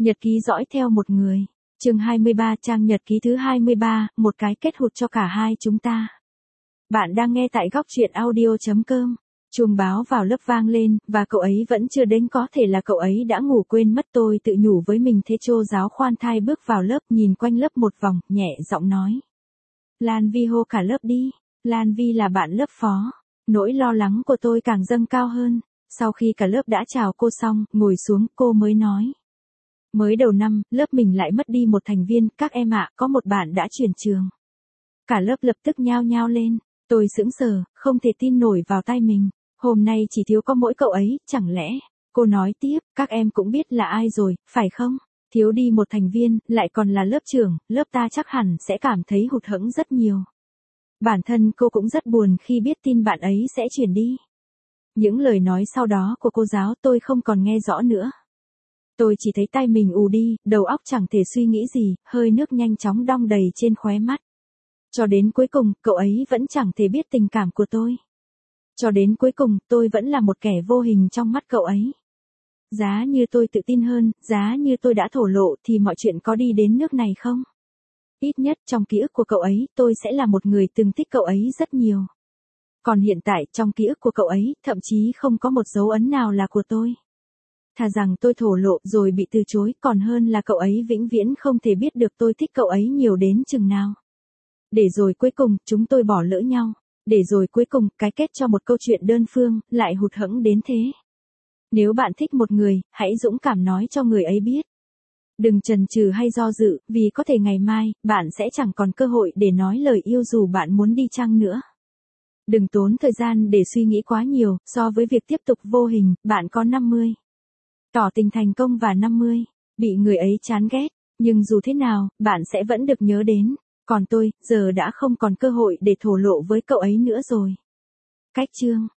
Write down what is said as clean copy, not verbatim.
Nhật ký dõi theo một người. Chương 23, trang nhật ký thứ 23, một cái kết hụt cho cả hai chúng ta. Bạn đang nghe tại góc truyện audio.com. Chuông báo vào lớp vang lên, và cậu ấy vẫn chưa đến, có thể là cậu ấy đã ngủ quên mất. Tôi tự nhủ với mình. Thế Chô giáo khoan thai bước vào lớp, nhìn quanh lớp một vòng, nhẹ giọng nói. Lan Vi hô cả lớp đi. Lan Vi là bạn lớp Phó. Nỗi lo lắng của tôi càng dâng cao hơn. Sau khi cả lớp đã chào cô xong, ngồi xuống, cô mới nói. Mới đầu năm, lớp mình lại mất đi một thành viên. Các em ạ, có một bạn đã chuyển trường. Cả lớp lập tức nhao nhao lên. Tôi sững sờ, không thể tin nổi vào tai mình. Hôm nay chỉ thiếu có mỗi cậu ấy, chẳng lẽ? Cô nói tiếp, các em cũng biết là ai rồi, phải không? Thiếu đi một thành viên, lại còn là lớp trưởng, lớp ta chắc hẳn sẽ cảm thấy hụt hẫng rất nhiều. Bản thân cô cũng rất buồn khi biết tin bạn ấy sẽ chuyển đi. Những lời nói sau đó của cô giáo tôi không còn nghe rõ nữa. Tôi chỉ thấy tay mình ù đi, đầu óc chẳng thể suy nghĩ gì, hơi nước nhanh chóng đong đầy trên khóe mắt. Cho đến cuối cùng, cậu ấy vẫn chẳng thể biết tình cảm của tôi. Cho đến cuối cùng, tôi vẫn là một kẻ vô hình trong mắt cậu ấy. Giá như tôi tự tin hơn, giá như tôi đã thổ lộ thì mọi chuyện có đi đến nước này không? Ít nhất trong ký ức của cậu ấy, tôi sẽ là một người từng thích cậu ấy rất nhiều. Còn hiện tại, trong ký ức của cậu ấy, thậm chí không có một dấu ấn nào là của tôi. Thà rằng tôi thổ lộ rồi bị từ chối, còn hơn là cậu ấy vĩnh viễn không thể biết được tôi thích cậu ấy nhiều đến chừng nào. Để rồi cuối cùng, chúng tôi bỏ lỡ nhau. Để rồi cuối cùng, cái kết cho một câu chuyện đơn phương, lại hụt hẫng đến thế. Nếu bạn thích một người, hãy dũng cảm nói cho người ấy biết. Đừng chần chừ hay do dự, vì có thể ngày mai, bạn sẽ chẳng còn cơ hội để nói lời yêu dù bạn muốn đi chăng nữa. Đừng tốn thời gian để suy nghĩ quá nhiều, so với việc tiếp tục vô hình, bạn có 50. Tỏ tình thành công và 50. Bị người ấy chán ghét, nhưng dù thế nào, bạn sẽ vẫn được nhớ đến. Còn tôi, giờ đã không còn cơ hội để thổ lộ với cậu ấy nữa rồi. Cách chương